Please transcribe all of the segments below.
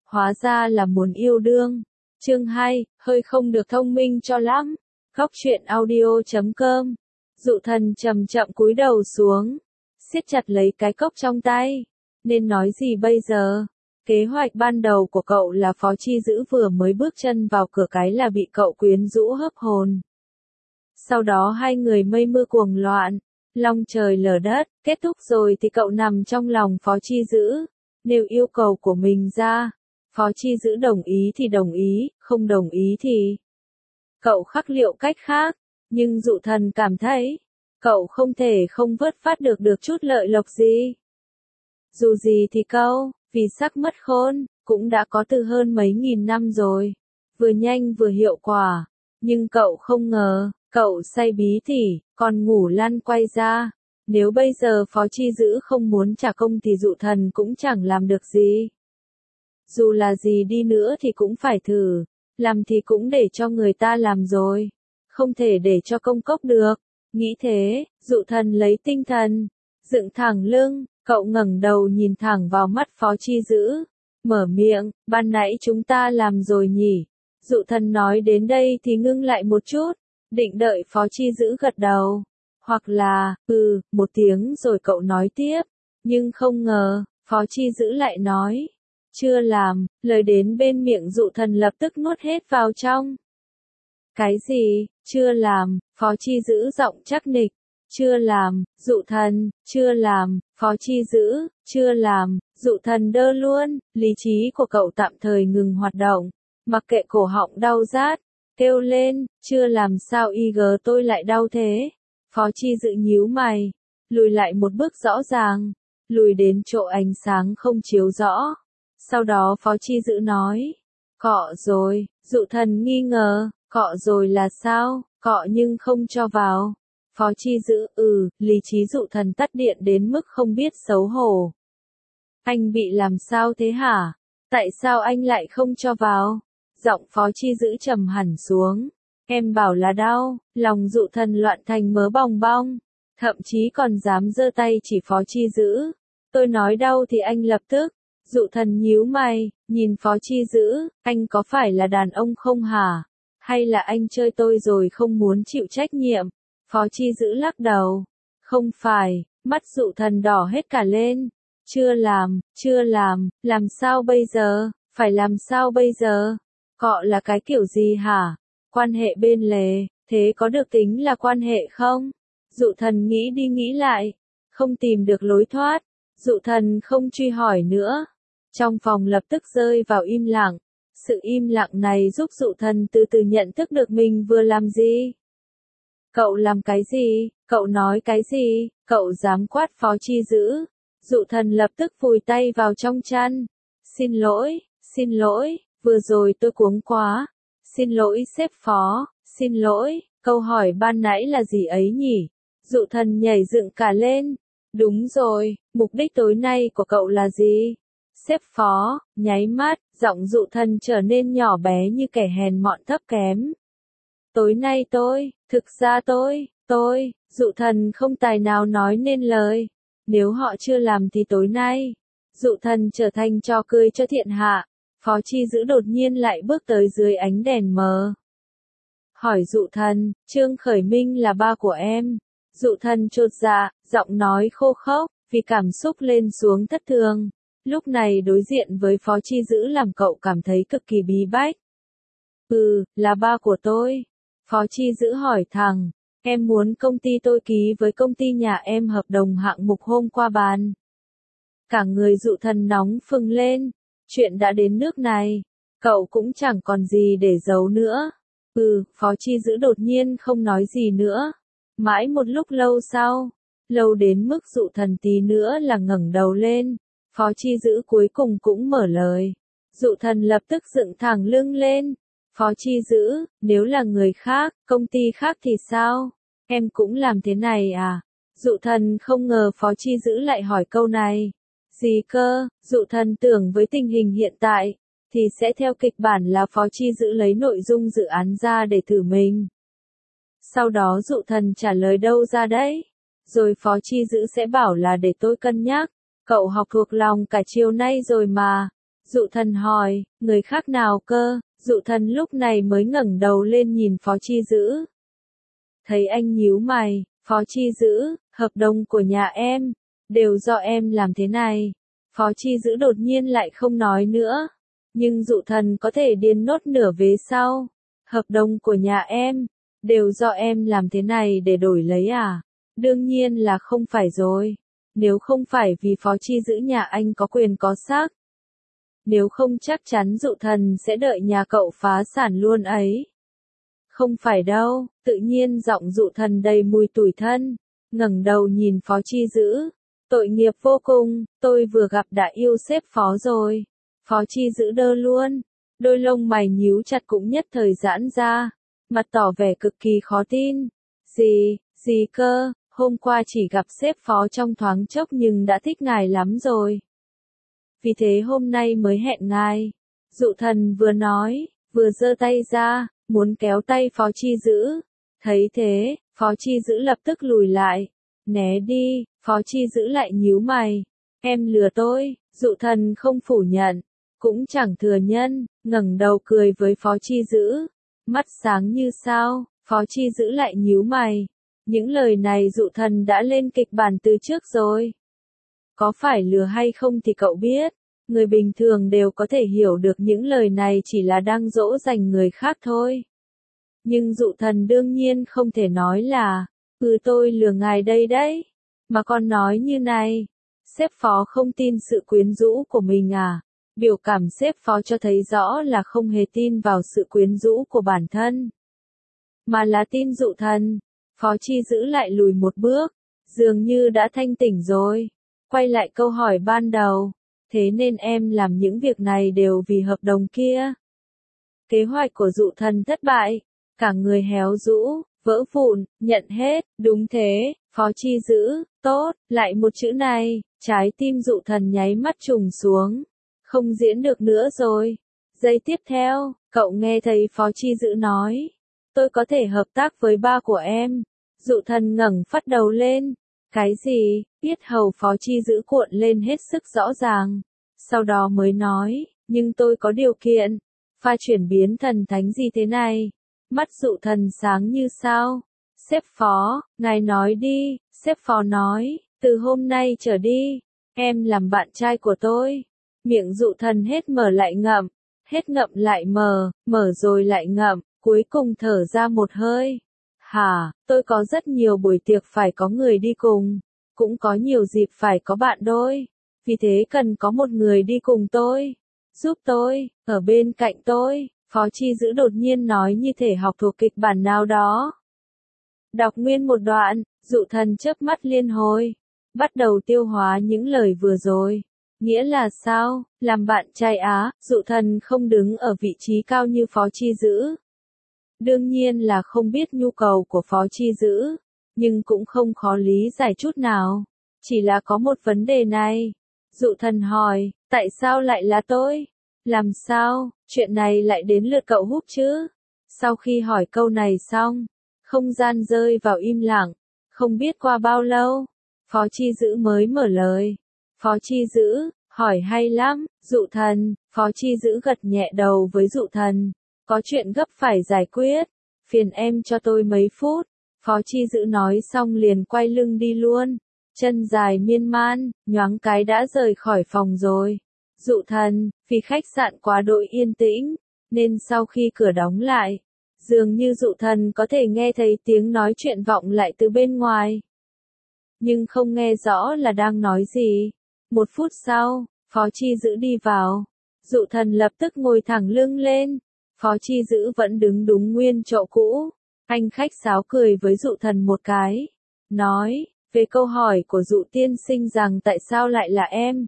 hóa ra là muốn yêu đương. Chương 2, hơi không được thông minh cho lắm. Góc truyện audio.com. Dụ thần chậm chậm cúi đầu xuống, siết chặt lấy cái cốc trong tay. Nên nói gì bây giờ? Kế hoạch ban đầu của cậu là Phó Chi Dữ vừa mới bước chân vào cửa cái là bị cậu quyến rũ hấp hồn. Sau đó hai người mây mưa cuồng loạn, long trời lở đất, kết thúc rồi thì cậu nằm trong lòng Phó Chi Dữ, nêu yêu cầu của mình ra. Phó Chi Dữ đồng ý thì đồng ý, không đồng ý thì cậu khắc liệu cách khác, nhưng Dụ Thần cảm thấy cậu không thể không vớt phát được chút lợi lộc gì. Dù gì thì cậu, vì sắc mất khôn, cũng đã có từ hơn mấy nghìn năm rồi, vừa nhanh vừa hiệu quả, nhưng cậu không ngờ, cậu say bí tỉ, còn ngủ lăn quay ra. Nếu bây giờ Phó Chi Dữ không muốn trả công thì Dụ Thần cũng chẳng làm được gì. Dù là gì đi nữa thì cũng phải thử, làm thì cũng để cho người ta làm rồi, không thể để cho công cốc được. Nghĩ thế, Dụ Thần lấy tinh thần, dựng thẳng lưng, cậu ngẩng đầu nhìn thẳng vào mắt Phó Chi Dữ, mở miệng, ban nãy chúng ta làm rồi nhỉ? Dụ Thần nói đến đây thì ngưng lại một chút, định đợi Phó Chi Dữ gật đầu, hoặc là, một tiếng rồi cậu nói tiếp, nhưng không ngờ, Phó Chi Dữ lại nói, chưa làm, lời đến bên miệng Dụ Thần lập tức nuốt hết vào trong. Cái gì, chưa làm? Phó Chi Dữ giọng chắc nịch. Chưa làm, Dụ Thần, chưa làm, Phó Chi Dữ, chưa làm, Dụ Thần đơ luôn, lý trí của cậu tạm thời ngừng hoạt động, mặc kệ cổ họng đau rát, kêu lên, chưa làm sao tôi lại đau thế. Phó Chi Dữ nhíu mày, lùi lại một bước rõ ràng, lùi đến chỗ ánh sáng không chiếu rõ. Sau đó Phó Chi Dữ nói, cọ rồi. Dụ Thần nghi ngờ, cọ rồi là sao, cọ nhưng không cho vào. Phó Chi Dữ, lý trí Dụ Thần tắt điện đến mức không biết xấu hổ. Anh bị làm sao thế hả? Tại sao anh lại không cho vào? Giọng Phó Chi Dữ trầm hẳn xuống. Em bảo là đau, lòng Dụ Thần loạn thành mớ bong bong, thậm chí còn dám giơ tay chỉ Phó Chi Dữ. Tôi nói đau thì anh lập tức. Dụ Thần nhíu mày, nhìn Phó Chi Dữ, anh có phải là đàn ông không hả? Hay là anh chơi tôi rồi không muốn chịu trách nhiệm? Phó Chi Dữ lắc đầu. Không phải, mắt Dụ Thần đỏ hết cả lên. Chưa làm sao bây giờ? Phải làm sao bây giờ? Cọ là cái kiểu gì hả? Quan hệ bên lề, thế có được tính là quan hệ không? Dụ Thần nghĩ đi nghĩ lại, không tìm được lối thoát. Dụ Thần không truy hỏi nữa. Trong phòng lập tức rơi vào im lặng. Sự im lặng này giúp Dụ Thần từ từ nhận thức được mình vừa làm gì. Cậu làm cái gì? Cậu nói cái gì? Cậu dám quát Phó Chi Dữ? Dụ Thần lập tức vùi tay vào trong chăn. Xin lỗi, vừa rồi tôi cuống quá. Xin lỗi sếp Phó, xin lỗi, câu hỏi ban nãy là gì ấy nhỉ? Dụ Thần nhảy dựng cả lên. Đúng rồi, mục đích tối nay của cậu là gì? Sếp Phó, nháy mắt, giọng Dụ Thần trở nên nhỏ bé như kẻ hèn mọn thấp kém. Tối nay thực ra Dụ Thần không tài nào nói nên lời. Nếu họ chưa làm thì tối nay, Dụ Thần trở thành trò cười cho thiên hạ. Phó Chi Dữ đột nhiên lại bước tới dưới ánh đèn mờ. Hỏi Dụ Thần, Trương Khởi Minh là ba của em. Dụ Thần chột dạ, giọng nói khô khốc, vì cảm xúc lên xuống thất thường. Lúc này đối diện với Phó Chi Dữ làm cậu cảm thấy cực kỳ bí bách. Là ba của tôi. Phó Chi Dữ hỏi thẳng, em muốn công ty tôi ký với công ty nhà em hợp đồng hạng mục hôm qua bàn. Cả người Dụ Thần nóng phừng lên, chuyện đã đến nước này, cậu cũng chẳng còn gì để giấu nữa. Phó Chi Dữ đột nhiên không nói gì nữa. Mãi một lúc lâu sau, lâu đến mức Dụ Thần tí nữa là ngẩng đầu lên. Phó Chi Dữ cuối cùng cũng mở lời. Dụ Thần lập tức dựng thẳng lưng lên. Phó Chi Dữ, nếu là người khác, công ty khác thì sao? Em cũng làm thế này à? Dụ Thần không ngờ Phó Chi Dữ lại hỏi câu này. Gì cơ? Dụ Thần tưởng với tình hình hiện tại, thì sẽ theo kịch bản là Phó Chi Dữ lấy nội dung dự án ra để thử mình. Sau đó Dụ Thần trả lời đâu ra đấy? Rồi Phó Chi Dữ sẽ bảo là để tôi cân nhắc. Cậu học thuộc lòng cả chiều nay rồi mà. Dụ thần hỏi, người khác nào cơ? Dụ thần lúc này mới ngẩng đầu lên nhìn Phó Chi Dữ. Thấy anh nhíu mày, Phó Chi Dữ, hợp đồng của nhà em, đều do em làm thế này. Phó Chi Dữ đột nhiên lại không nói nữa. Nhưng dụ thần có thể điền nốt nửa vế sau. Hợp đồng của nhà em, đều do em làm thế này để đổi lấy à? Đương nhiên là không phải rồi. Nếu không phải vì Phó Chi Dữ nhà anh có quyền có xác. Nếu không chắc chắn dụ thần sẽ đợi nhà cậu phá sản luôn ấy. Không phải đâu, tự nhiên giọng dụ thần đầy mùi tủi thân, ngẩng đầu nhìn Phó Chi Dữ. Tội nghiệp vô cùng, tôi vừa gặp đã yêu sếp Phó rồi. Phó Chi Dữ đơ luôn, đôi lông mày nhíu chặt cũng nhất thời giãn ra, mặt tỏ vẻ cực kỳ khó tin. Gì cơ, hôm qua chỉ gặp sếp Phó trong thoáng chốc nhưng đã thích ngài lắm rồi. Vì thế hôm nay mới hẹn ngài. Dụ thần vừa nói, vừa giơ tay ra, muốn kéo tay Phó Chi Dữ. Thấy thế, Phó Chi Dữ lập tức lùi lại. Né đi, Phó Chi Dữ lại nhíu mày. Em lừa tôi, dụ thần không phủ nhận, cũng chẳng thừa nhân, ngẩng đầu cười với Phó Chi Dữ. Mắt sáng như sao, Phó Chi Dữ lại nhíu mày. Những lời này dụ thần đã lên kịch bản từ trước rồi. Có phải lừa hay không thì cậu biết, người bình thường đều có thể hiểu được những lời này chỉ là đang dỗ dành người khác thôi. Nhưng dụ thần đương nhiên không thể nói là, tôi lừa ngài đây đấy, mà còn nói như này. Sếp Phó không tin sự quyến rũ của mình à? Biểu cảm sếp Phó cho thấy rõ là không hề tin vào sự quyến rũ của bản thân, mà là tin dụ thần. Phó Chi Dữ lại lùi một bước, dường như đã thanh tỉnh rồi. Quay lại câu hỏi ban đầu, thế nên em làm những việc này đều vì hợp đồng kia. Kế hoạch của dụ thần thất bại, cả người héo rũ, vỡ vụn, nhận hết, đúng thế, Phó Chi Dữ, tốt, lại một chữ này, trái tim dụ thần nháy mắt trùng xuống, không diễn được nữa rồi. Giây tiếp theo, cậu nghe thấy Phó Chi Dữ nói, tôi có thể hợp tác với ba của em. Dụ thần ngẩng phát đầu lên. Cái gì? Yết hầu Phó Chi Dữ cuộn lên hết sức rõ ràng. Sau đó mới nói, nhưng tôi có điều kiện. Pha chuyển biến thần thánh gì thế này? Mắt dụ thần sáng như sao? Sếp Phó, ngài nói đi. Sếp Phó nói, từ hôm nay trở đi, em làm bạn trai của tôi. Miệng dụ thần hết mở lại ngậm, hết ngậm lại mở, mở rồi lại ngậm, cuối cùng thở ra một hơi. Hả, tôi có rất nhiều buổi tiệc phải có người đi cùng, cũng có nhiều dịp phải có bạn đôi, vì thế cần có một người đi cùng tôi, giúp tôi, ở bên cạnh tôi. Phó Chi Dữ đột nhiên nói như thể học thuộc kịch bản nào đó. Đọc nguyên một đoạn, dụ thần chớp mắt liên hồi, bắt đầu tiêu hóa những lời vừa rồi. Nghĩa là sao? Làm bạn trai á? Dụ thần không đứng ở vị trí cao như Phó Chi Dữ. Đương nhiên là không biết nhu cầu của Phó Chi Dữ, nhưng cũng không khó lý giải chút nào. Chỉ là có một vấn đề này. Dụ thần hỏi, tại sao lại là tôi? Làm sao, chuyện này lại đến lượt cậu Húc chứ? Sau khi hỏi câu này xong, không gian rơi vào im lặng. Không biết qua bao lâu, Phó Chi Dữ mới mở lời. Phó Chi Dữ, hỏi hay lắm, dụ thần. Phó Chi Dữ gật nhẹ đầu với dụ thần. Có chuyện gấp phải giải quyết, phiền em cho tôi mấy phút. Phó Chi Dữ nói xong liền quay lưng đi luôn, chân dài miên man, nhoáng cái đã rời khỏi phòng rồi. Dụ thần, vì khách sạn quá đỗi yên tĩnh, nên sau khi cửa đóng lại, dường như dụ thần có thể nghe thấy tiếng nói chuyện vọng lại từ bên ngoài. Nhưng không nghe rõ là đang nói gì. Một phút sau, Phó Chi Dữ đi vào. Dụ thần lập tức ngồi thẳng lưng lên. Phó Chi Dữ vẫn đứng đúng nguyên chỗ cũ. Anh khách sáo cười với dụ thần một cái. Nói, về câu hỏi của dụ tiên sinh rằng tại sao lại là em.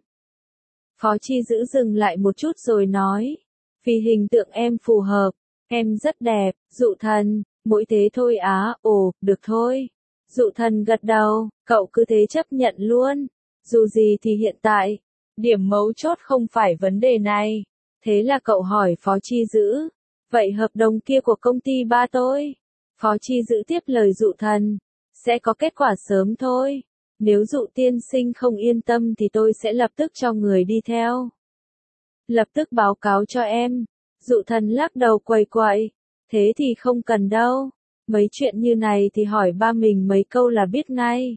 Phó Chi Dữ dừng lại một chút rồi nói. Vì hình tượng em phù hợp. Em rất đẹp, dụ thần, mỗi thế thôi á, ồ, được thôi. Dụ thần gật đầu, cậu cứ thế chấp nhận luôn. Dù gì thì hiện tại, điểm mấu chốt không phải vấn đề này. Thế là cậu hỏi Phó Chi Dữ. Vậy hợp đồng kia của công ty ba tôi? Phó Chi Dữ tiếp lời dụ thần. Sẽ có kết quả sớm thôi. Nếu dụ tiên sinh không yên tâm thì tôi sẽ lập tức cho người đi theo. lập tức báo cáo cho em. Dụ thần lắc đầu quầy quậy, thế thì không cần đâu, mấy chuyện như này thì hỏi ba mình mấy câu là biết ngay.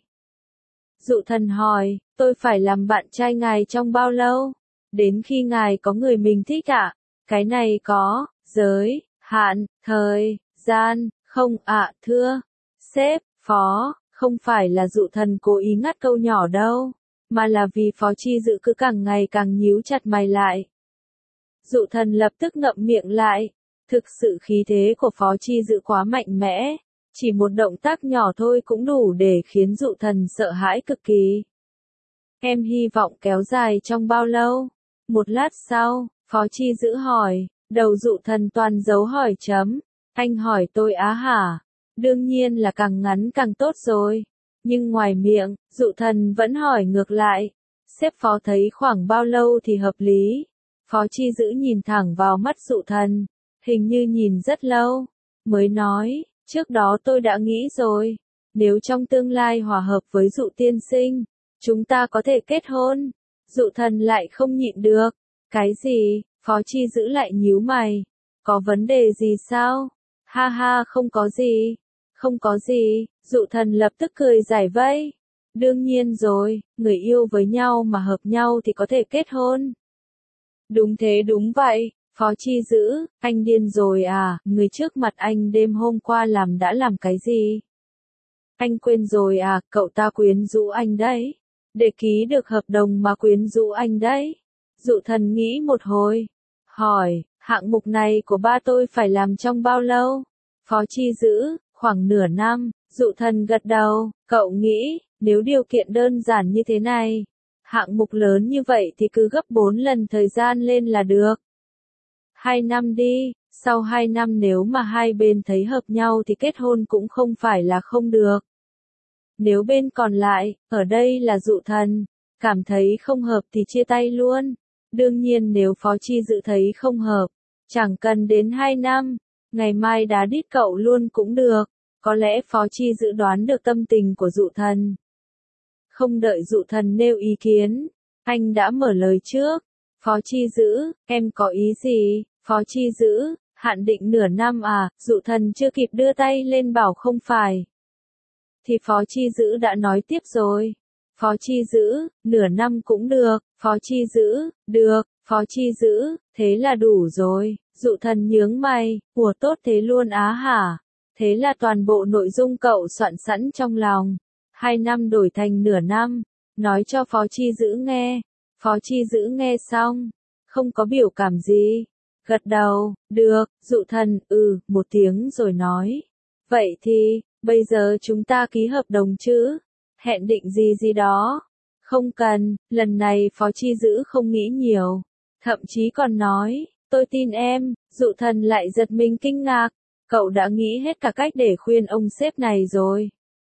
Dụ thần hỏi, tôi phải làm bạn trai ngài trong bao lâu? Đến khi ngài có người mình thích ạ? Cái này có giới hạn, thời gian, không ạ thưa sếp, phó, không phải là dụ thần cố ý ngắt câu nhỏ đâu, mà là vì Phó Chi Dữ cứ càng ngày càng nhíu chặt mày lại. Dụ thần lập tức ngậm miệng lại, thực sự khí thế của Phó Chi Dữ quá mạnh mẽ, chỉ một động tác nhỏ thôi cũng đủ để khiến dụ thần sợ hãi cực kỳ. Em hy vọng kéo dài trong bao lâu? Một lát sau, Phó Chi Dữ hỏi, đầu dụ thần toàn dấu hỏi chấm. Anh hỏi tôi á hả? Đương nhiên là càng ngắn càng tốt rồi. Nhưng ngoài miệng, dụ thần vẫn hỏi ngược lại. Sếp Phó thấy khoảng bao lâu thì hợp lý? Phó Chi Dữ nhìn thẳng vào mắt dụ thần, hình như nhìn rất lâu, mới nói, trước đó tôi đã nghĩ rồi, nếu trong tương lai hòa hợp với dụ tiên sinh, chúng ta có thể kết hôn. Dụ thần lại không nhịn được. Cái gì? Phó Chi Dữ lại nhíu mày. Có vấn đề gì sao? Ha ha, không có gì. Không có gì. Dụ thần lập tức cười giải vây. Đương nhiên rồi, người yêu với nhau mà hợp nhau thì có thể kết hôn. Đúng thế, đúng vậy. Phó Chi Dữ, anh điên rồi à? Người trước mặt anh đêm hôm qua đã làm cái gì? Anh quên rồi à? Cậu ta quyến rũ anh đấy. Để ký được hợp đồng mà quyến rũ anh đấy. Dụ thần nghĩ một hồi, hỏi, hạng mục này của ba tôi phải làm trong bao lâu? Phó Chi Dữ, khoảng nửa năm. Dụ thần gật đầu, cậu nghĩ, nếu điều kiện đơn giản như thế này, hạng mục lớn như vậy thì cứ gấp 4 lần thời gian lên là được. 2 năm đi, sau 2 năm nếu mà hai bên thấy hợp nhau thì kết hôn cũng không phải là không được. Nếu bên còn lại, ở đây là dụ thần, cảm thấy không hợp thì chia tay luôn. Đương nhiên nếu Phó Chi Dữ thấy không hợp, chẳng cần đến 2 năm, ngày mai đá đít cậu luôn cũng được. Có lẽ Phó Chi Dữ đoán được tâm tình của dụ thần. Không đợi dụ thần nêu ý kiến, anh đã mở lời trước. Phó Chi Dữ, em có ý gì? Phó Chi Dữ, hạn định nửa năm à? Dụ thần chưa kịp đưa tay lên bảo không phải. Thì Phó Chi Dữ đã nói tiếp rồi. Phó Chi Dữ, nửa năm cũng được. Phó Chi Dữ, được. Phó Chi Dữ, thế là đủ rồi. Dụ thần nhướng mày, ủa tốt thế luôn á hả? Thế là toàn bộ nội dung cậu soạn sẵn trong lòng. 2 năm đổi thành nửa năm. Nói cho Phó Chi Dữ nghe. Phó Chi Dữ nghe xong, không có biểu cảm gì. Gật đầu, được. Dụ thần, một tiếng rồi nói. Vậy thì, bây giờ chúng ta ký hợp đồng chứ? Hẹn định gì gì đó? Không cần, lần này Phó Chi Dữ không nghĩ nhiều. Thậm chí còn nói, tôi tin em. Dụ thần lại giật mình kinh ngạc. Cậu đã nghĩ hết cả cách để khuyên ông sếp này rồi.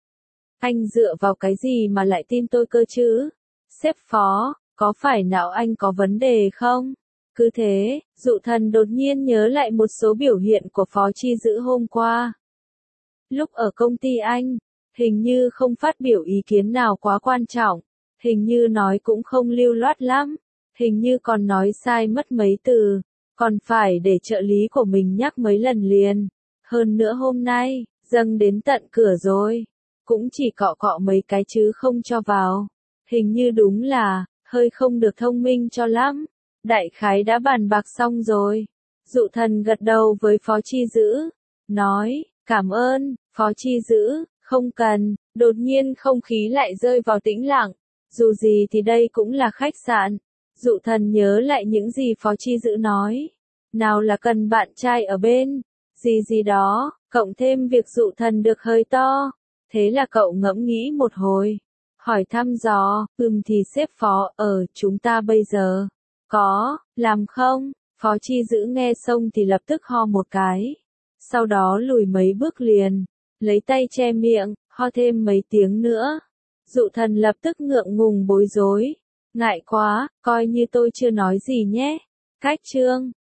Anh dựa vào cái gì mà lại tin tôi cơ chứ? Sếp Phó, có phải não anh có vấn đề không? Cứ thế, dụ thần đột nhiên nhớ lại một số biểu hiện của Phó Chi Dữ hôm qua. Lúc ở công ty anh, hình như không phát biểu ý kiến nào quá quan trọng, hình như nói cũng không lưu loát lắm, hình như còn nói sai mất mấy từ, còn phải để trợ lý của mình nhắc mấy lần liền. Hơn nữa hôm nay, dâng đến tận cửa rồi, cũng chỉ cọ cọ mấy cái chứ không cho vào. Hình như đúng là, hơi không được thông minh cho lắm. Đại khái đã bàn bạc xong rồi. Dụ thần gật đầu với Phó Chi Dữ, nói, cảm ơn. Phó Chi Dữ, không cần. Đột nhiên không khí lại rơi vào tĩnh lặng. Dù gì thì đây cũng là khách sạn. Dụ thần nhớ lại những gì Phó Chi Dữ nói. Nào là cần bạn trai ở bên, gì đó, cộng thêm việc dụ thần được hơi to. Thế là cậu ngẫm nghĩ một hồi. Hỏi thăm dò, thì sếp Phó, chúng ta bây giờ, có, làm không? Phó Chi Dữ nghe xong thì lập tức ho một cái. Sau đó lùi mấy bước liền, lấy tay che miệng, ho thêm mấy tiếng nữa. Dụ thần lập tức ngượng ngùng bối rối. Ngại quá, coi như tôi chưa nói gì nhé. Cách chương